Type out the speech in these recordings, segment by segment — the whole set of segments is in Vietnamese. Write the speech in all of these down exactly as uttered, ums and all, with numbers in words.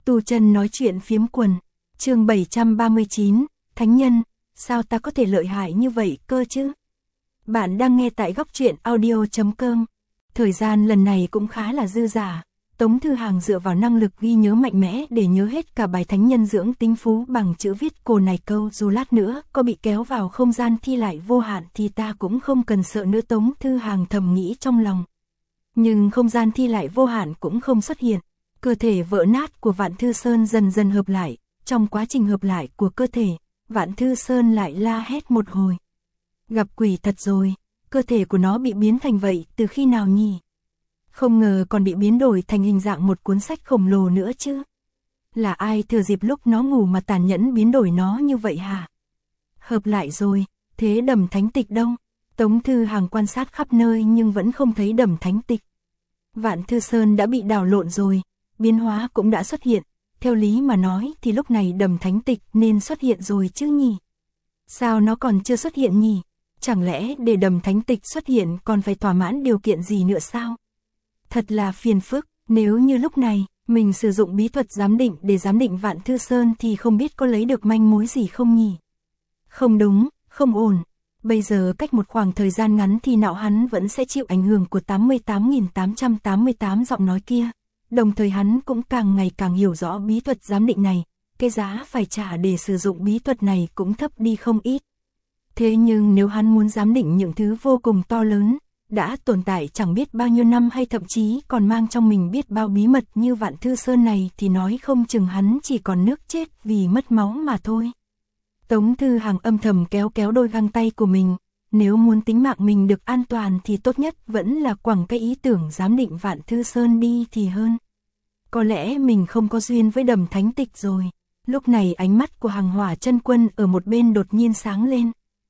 Tu chân nói chuyện phiếm quần, chương bảy trăm ba mươi chín, Thánh Nhân, sao ta có thể lợi hại như vậy cơ chứ? Bạn đang nghe tại góc truyện audio chấm com. Thời gian lần này cũng khá là dư dả. Tống Thư Hàng dựa vào năng lực ghi nhớ mạnh mẽ để nhớ hết cả bài Thánh Nhân dưỡng tính phú bằng chữ viết cổ này câu, dù lát nữa có bị kéo vào không gian thi lại vô hạn thì ta cũng không cần sợ nữa, Tống Thư Hàng thầm nghĩ trong lòng. Nhưng không gian thi lại vô hạn cũng không xuất hiện. Cơ thể vỡ nát của Vạn Thư Sơn dần dần hợp lại, trong quá trình hợp lại của cơ thể, Vạn Thư Sơn lại la hét một hồi. Gặp quỷ thật rồi, cơ thể của nó bị biến thành vậy từ khi nào nhỉ? Không ngờ còn bị biến đổi thành hình dạng một cuốn sách khổng lồ nữa chứ. Là ai thừa dịp lúc nó ngủ mà tàn nhẫn biến đổi nó như vậy hả? Hợp lại rồi, thế Đầm Thánh Tịch đâu? Tống Thư Hàng quan sát khắp nơi nhưng vẫn không thấy Đầm Thánh Tịch. Vạn Thư Sơn đã bị đảo lộn rồi, biến hóa cũng đã xuất hiện, theo lý mà nói thì lúc này Đầm Thánh Tịch nên xuất hiện rồi chứ nhỉ? Sao nó còn chưa xuất hiện nhỉ? Chẳng lẽ để Đầm Thánh Tịch xuất hiện còn phải thỏa mãn điều kiện gì nữa sao? Thật là phiền phức, nếu như lúc này mình sử dụng bí thuật giám định để giám định Vạn Thư Sơn thì không biết có lấy được manh mối gì không nhỉ? Không đúng, không ổn. Bây giờ cách một khoảng thời gian ngắn thì não hắn vẫn sẽ chịu ảnh hưởng của tám mươi tám nghìn tám trăm tám mươi tám giọng nói kia. Đồng thời hắn cũng càng ngày càng hiểu rõ bí thuật giám định này, cái giá phải trả để sử dụng bí thuật này cũng thấp đi không ít. Thế nhưng nếu hắn muốn giám định những thứ vô cùng to lớn, đã tồn tại chẳng biết bao nhiêu năm hay thậm chí còn mang trong mình biết bao bí mật như Vạn Thư Sơn này thì nói không chừng hắn chỉ còn nước chết vì mất máu mà thôi. Tống Thư Hàng âm thầm kéo kéo đôi găng tay của mình, nếu muốn tính mạng mình được an toàn thì tốt nhất vẫn là quẳng cái ý tưởng giám định Vạn Thư Sơn đi thì hơn. Có lẽ mình không có duyên với Đầm Thánh Tịch rồi. Lúc này ánh mắt của Hàng Hỏa Chân Quân ở một bên đột nhiên sáng lên.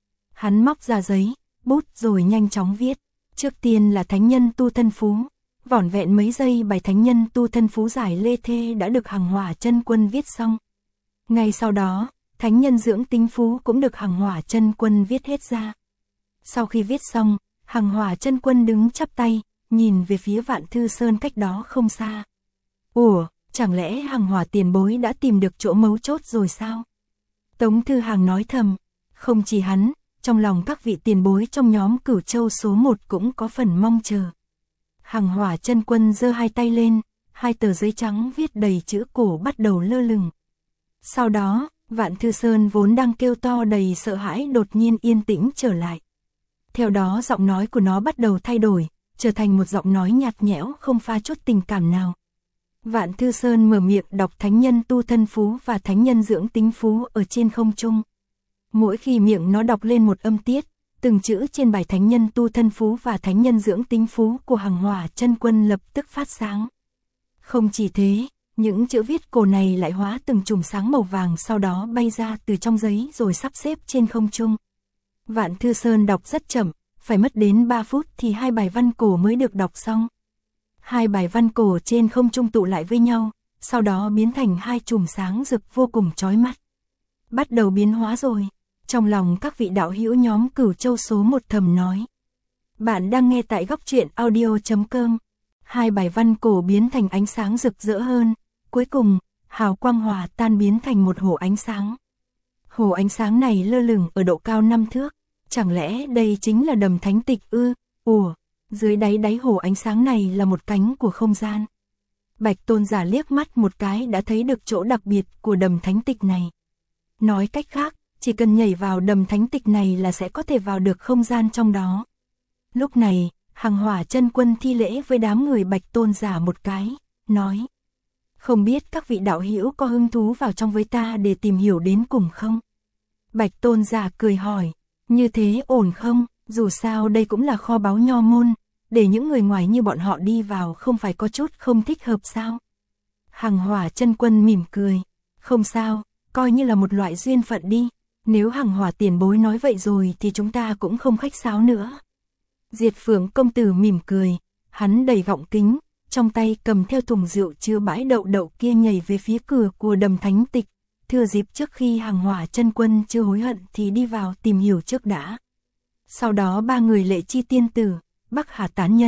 Hắn móc ra giấy, bút rồi nhanh chóng viết. Trước tiên là Thánh Nhân tu thân phú. Vỏn vẹn mấy giây bài Thánh Nhân tu thân phú giải lê thê đã được Hàng Hỏa Chân Quân viết xong. Ngay sau đó, Thánh Nhân dưỡng tính phú cũng được Hàng Hỏa Chân Quân viết hết ra. Sau khi viết xong, Hàng Hỏa Chân Quân đứng chắp tay, nhìn về phía Vạn Thư Sơn cách đó không xa. Ủa, chẳng lẽ Hàng Hỏa tiền bối đã tìm được chỗ mấu chốt rồi sao? Tống Thư Hàng nói thầm, không chỉ hắn, trong lòng các vị tiền bối trong nhóm Cửu Châu số một cũng có phần mong chờ. Hàng Hỏa Chân Quân giơ hai tay lên, hai tờ giấy trắng viết đầy chữ cổ bắt đầu lơ lửng. Sau đó, Vạn Thư Sơn vốn đang kêu to đầy sợ hãi đột nhiên yên tĩnh trở lại. Theo đó giọng nói của nó bắt đầu thay đổi, trở thành một giọng nói nhạt nhẽo không pha chút tình cảm nào. Vạn Thư Sơn mở miệng đọc Thánh Nhân tu thân phú và Thánh Nhân dưỡng tính phú ở trên không trung. Mỗi khi miệng nó đọc lên một âm tiết, từng chữ trên bài Thánh Nhân tu thân phú và Thánh Nhân dưỡng tính phú của Hàng Hỏa Chân Quân lập tức phát sáng. Không chỉ thế, những chữ viết cổ này lại hóa từng chùm sáng màu vàng sau đó bay ra từ trong giấy rồi sắp xếp trên không trung. Vạn Thư Sơn đọc rất chậm, phải mất đến ba phút thì hai bài văn cổ mới được đọc xong. Hai bài văn cổ trên không trung tụ lại với nhau, sau đó biến thành hai chùm sáng rực vô cùng chói mắt. Bắt đầu biến hóa rồi, trong lòng các vị đạo hữu nhóm Cửu Châu số một thầm nói. Bạn đang nghe tại góc truyện audio chấm com. Hai bài văn cổ biến thành ánh sáng rực rỡ hơn, cuối cùng, hào quang hòa tan biến thành một hồ ánh sáng. Hồ ánh sáng này lơ lửng ở độ cao năm thước, chẳng lẽ đây chính là Đầm Thánh Tịch ư? Ủa, dưới đáy đáy hồ ánh sáng này là một cánh của không gian. Bạch Tôn Giả liếc mắt một cái đã thấy được chỗ đặc biệt của Đầm Thánh Tịch này. Nói cách khác, chỉ cần nhảy vào Đầm Thánh Tịch này là sẽ có thể vào được không gian trong đó. Lúc này, Hàng Hỏa Chân Quân thi lễ với đám người Bạch Tôn Giả một cái, nói. Không biết các vị đạo hữu có hứng thú vào trong với ta để tìm hiểu đến cùng không? Bạch Tôn Giả cười hỏi, như thế ổn không? Dù sao đây cũng là kho báu nho môn, để những người ngoài như bọn họ đi vào không phải có chút không thích hợp sao? Hàng Hỏa Chân Quân mỉm cười, không sao, coi như là một loại duyên phận đi, nếu Hàng Hỏa tiền bối nói vậy rồi thì chúng ta cũng không khách sáo nữa. Diệt Phượng công tử mỉm cười, hắn đầy gọng kính, trong tay cầm theo thùng rượu chứa bãi đậu đậu kia nhảy về phía cửa của Đầm Thánh Tịch, thừa dịp trước khi Hàng Hỏa Chân Quân chưa hối hận thì đi vào tìm hiểu trước đã. Sau đó ba người Lệ Chi tiên tử, Bắc Hà tán nhân,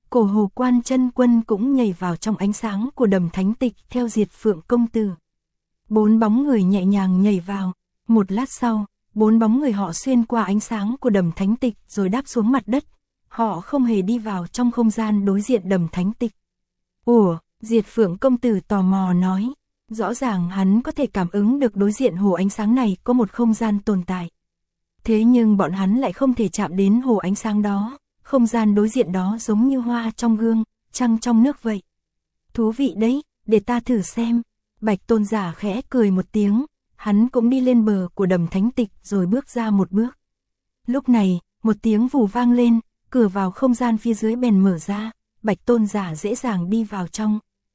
Cổ Hồ Quan Chân Quân cũng nhảy vào trong ánh sáng của Đầm Thánh Tịch theo Diệt Phượng công tử. Bốn bóng người nhẹ nhàng nhảy vào, một lát sau, bốn bóng người họ xuyên qua ánh sáng của Đầm Thánh Tịch rồi đáp xuống mặt đất, họ không hề đi vào trong không gian đối diện Đầm Thánh Tịch. Ủa, Diệt Phượng công tử tò mò nói, rõ ràng hắn có thể cảm ứng được đối diện hồ ánh sáng này có một không gian tồn tại. Thế nhưng bọn hắn lại không thể chạm đến hồ ánh sáng đó, không gian đối diện đó giống như hoa trong gương, trăng trong nước vậy. Thú vị đấy, để ta thử xem. Bạch Tôn giả khẽ cười một tiếng, hắn cũng đi lên bờ của Đầm Thánh Tịch rồi bước ra một bước. Lúc này, một tiếng vù vang lên, cửa vào không gian phía dưới bèn mở ra, Bạch Tôn giả dễ dàng đi vào trong.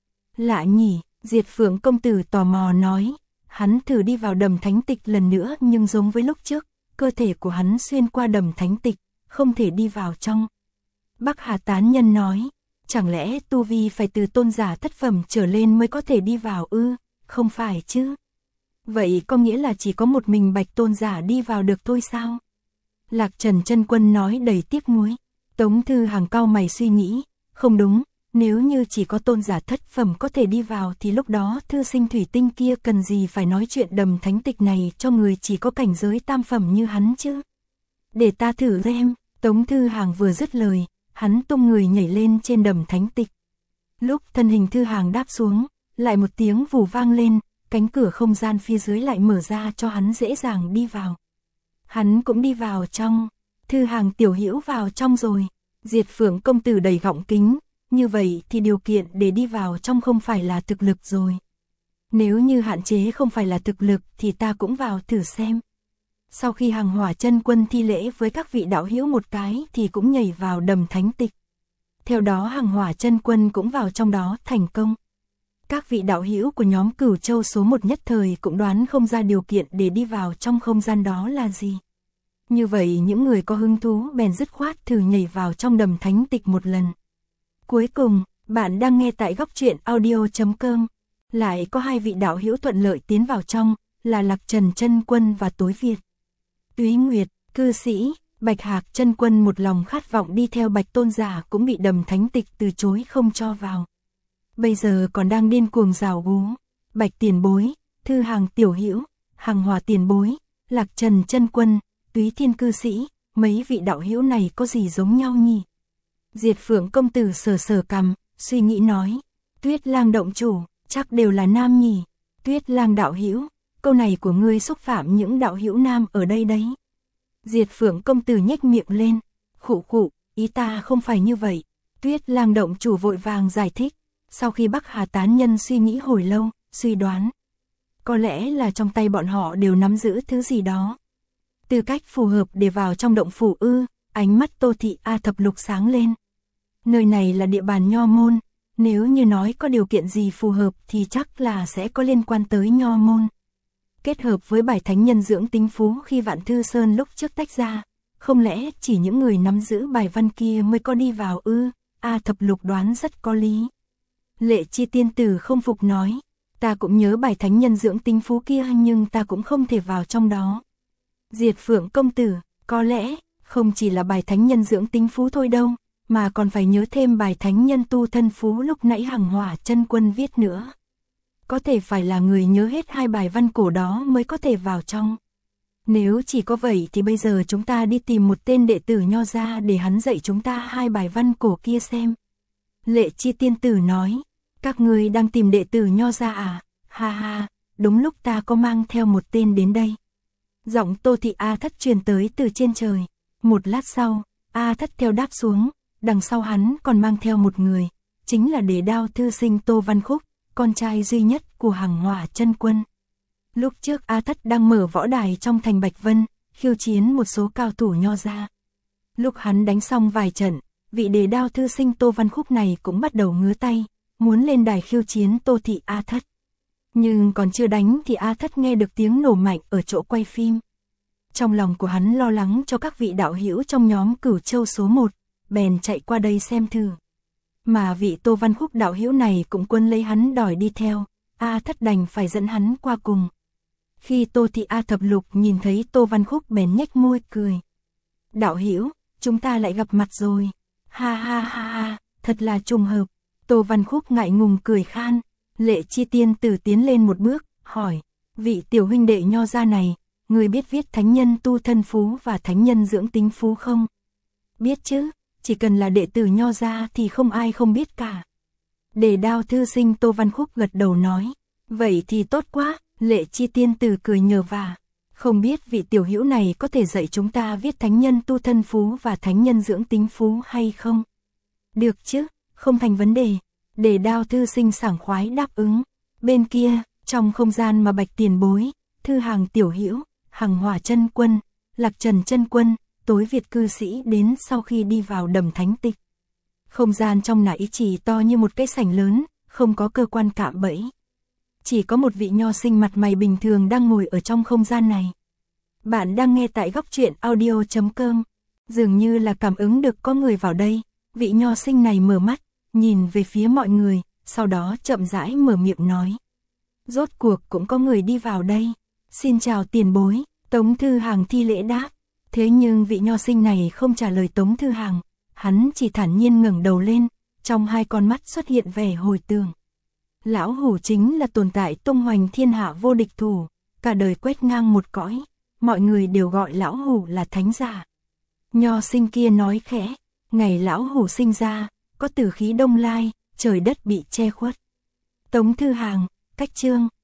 Lạ nhỉ, Diệt Phượng công tử tò mò nói, hắn thử đi vào Đầm Thánh Tịch lần nữa nhưng giống với lúc trước, cơ thể của hắn xuyên qua Đầm Thánh Tịch, không thể đi vào trong. Bắc Hà Tán Nhân nói, chẳng lẽ tu vi phải từ tôn giả thất phẩm trở lên mới có thể đi vào ư, không phải chứ? Vậy có nghĩa là chỉ có một mình Bạch Tôn giả đi vào được thôi sao? Lạc Trần Chân Quân nói đầy tiếc nuối. Tống Thư Hàng cau mày suy nghĩ, không đúng, nếu như chỉ có tôn giả thất phẩm có thể đi vào thì lúc đó thư sinh thủy tinh kia cần gì phải nói chuyện Đầm Thánh Tịch này cho người chỉ có cảnh giới tam phẩm như hắn chứ? Để ta thử xem. Tống Thư Hàng vừa dứt lời, hắn tung người nhảy lên trên Đầm Thánh Tịch. Lúc thân hình Thư Hàng đáp xuống, lại một tiếng vù vang lên, cánh cửa không gian phía dưới lại mở ra cho hắn dễ dàng đi vào. Hắn cũng đi vào trong. Thư Hàng tiểu hữu vào trong rồi. Diệt Phượng công tử đầy gọng kính, như vậy thì điều kiện để đi vào trong không phải là thực lực rồi. Nếu như hạn chế không phải là thực lực thì ta cũng vào thử xem. Sau khi Hàng Hỏa Chân Quân thi lễ với các vị đạo hữu một cái thì cũng nhảy vào Đầm Thánh Tịch. Theo đó Hàng Hỏa Chân Quân cũng vào trong đó thành công. Các vị đạo hữu của nhóm Cửu Châu số một nhất thời cũng đoán không ra điều kiện để đi vào trong không gian đó là gì. Như vậy những người có hứng thú bèn dứt khoát thử nhảy vào trong Đầm Thánh Tịch một lần. Cuối cùng, bạn đang nghe tại góc truyện audio chấm com. Lại có hai vị đạo hữu thuận lợi tiến vào trong, là Lạc Trần Chân Quân và Tối Việt. Túy Nguyệt, cư sĩ, Bạch Hạc Chân Quân một lòng khát vọng đi theo Bạch Tôn giả cũng bị Đầm Thánh Tịch từ chối không cho vào. Bây giờ còn đang điên cuồng rào gú. Bạch tiền bối, Thư Hàng tiểu hữu, Hàng Hòa tiền bối, Lạc Trần Chân Quân, Túy Thiên cư sĩ, mấy vị đạo hữu này có gì giống nhau nhỉ? Diệt Phượng công tử sờ sờ cằm, suy nghĩ nói, Tuyết Lang động chủ, chắc đều là nam nhỉ? Tuyết Lang đạo hữu, câu này của ngươi xúc phạm những đạo hữu nam ở đây đấy. Diệt Phượng công tử nhếch miệng lên, khụ khụ, ý ta không phải như vậy. Tuyết Lang động chủ vội vàng giải thích, sau khi Bắc Hà Tán Nhân suy nghĩ hồi lâu, suy đoán, có lẽ là trong tay bọn họ đều nắm giữ thứ gì đó. Tư cách phù hợp để vào trong động phủ ư? Ánh mắt Tô Thị A Thập Lục sáng lên. Nơi này là địa bàn Nho môn, nếu như nói có điều kiện gì phù hợp thì chắc là sẽ có liên quan tới Nho môn. Kết hợp với bài thánh nhân dưỡng tính phú khi Vạn Thư Sơn lúc trước tách ra, không lẽ chỉ những người nắm giữ bài văn kia mới có đi vào ư? A Thập Lục đoán rất có lý. Lệ Chi tiên tử không phục nói, ta cũng nhớ bài thánh nhân dưỡng tính phú kia nhưng ta cũng không thể vào trong đó. Diệt Phượng công tử, có lẽ không chỉ là bài thánh nhân dưỡng tính phú thôi đâu, mà còn phải nhớ thêm bài thánh nhân tu thân phú lúc nãy Hàng Hỏa Chân Quân viết nữa. Có thể phải là người nhớ hết hai bài văn cổ đó mới có thể vào trong. Nếu chỉ có vậy thì bây giờ chúng ta đi tìm một tên đệ tử Nho ra để hắn dạy chúng ta hai bài văn cổ kia xem. Lệ Chi tiên tử nói, các ngươi đang tìm đệ tử Nho ra à? Ha ha, đúng lúc ta có mang theo một tên đến đây. Giọng Tô Thị A Thất truyền tới từ trên trời. Một lát sau, A Thất theo đáp xuống, đằng sau hắn còn mang theo một người, chính là Đế Đao thư sinh Tô Văn Khúc, con trai duy nhất của Hàng Hỏa Chân Quân. Lúc trước A Thất đang mở võ đài trong thành Bạch Vân, khiêu chiến một số cao thủ Nho ra. Lúc hắn đánh xong vài trận, vị Đế Đao thư sinh Tô Văn Khúc này cũng bắt đầu ngứa tay, muốn lên đài khiêu chiến Tô Thị A Thất. Nhưng còn chưa đánh thì A Thất nghe được tiếng nổ mạnh ở chỗ quay phim. Trong lòng của hắn lo lắng cho các vị đạo hữu trong nhóm Cửu Châu số một, bèn chạy qua đây xem thử. Mà vị Tô Văn Khúc đạo hữu này cũng quân lấy hắn đòi đi theo, A Thất đành phải dẫn hắn qua cùng. Khi Tô Thị A Thập Lục nhìn thấy Tô Văn Khúc bèn nhếch môi cười. Đạo hữu, chúng ta lại gặp mặt rồi. Ha ha ha ha, thật là trùng hợp. Tô Văn Khúc ngại ngùng cười khan. Lệ Chi Tiên Tử tiến lên một bước, hỏi, vị tiểu huynh đệ Nho gia này, người biết viết thánh nhân tu thân phú và thánh nhân dưỡng tính phú không? Biết chứ, chỉ cần là đệ tử Nho gia thì không ai không biết cả. Đề Đao thư sinh Tô Văn Khúc gật đầu nói, vậy thì tốt quá. Lệ Chi Tiên Tử cười nhờ vả, không biết vị tiểu hữu này có thể dạy chúng ta viết thánh nhân tu thân phú và thánh nhân dưỡng tính phú hay không? Được chứ, không thành vấn đề. Đề Đao thư sinh sảng khoái đáp ứng. Bên kia, trong không gian mà Bạch tiền bối, Thư Hàng tiểu hữu, Hằng Hỏa chân quân, Lạc Trần chân quân, Tối Việt cư sĩ đến sau khi đi vào đầm thánh tịch. Không gian trong nãy chỉ to như một cái sảnh lớn, không có cơ quan cạm bẫy. Chỉ có một vị nho sinh mặt mày bình thường đang ngồi ở trong không gian này. Bạn đang nghe tại góc truyện audio chấm com. Dường như là cảm ứng được có người vào đây, vị nho sinh này mở mắt, nhìn về phía mọi người, sau đó chậm rãi mở miệng nói. Rốt cuộc cũng có người đi vào đây. Xin chào tiền bối. Tống Thư Hàng thi lễ đáp. Thế nhưng vị nho sinh này không trả lời Tống Thư Hàng, hắn chỉ thản nhiên ngẩng đầu lên, trong hai con mắt xuất hiện vẻ hồi tưởng. Lão Hủ chính là tồn tại tung hoành thiên hạ vô địch thủ, cả đời quét ngang một cõi, mọi người đều gọi Lão Hủ là thánh giả. Nho sinh kia nói khẽ, ngày Lão Hủ sinh ra, có tử khí đông lai, trời đất bị che khuất. Tống Thư Hàng, cách chương,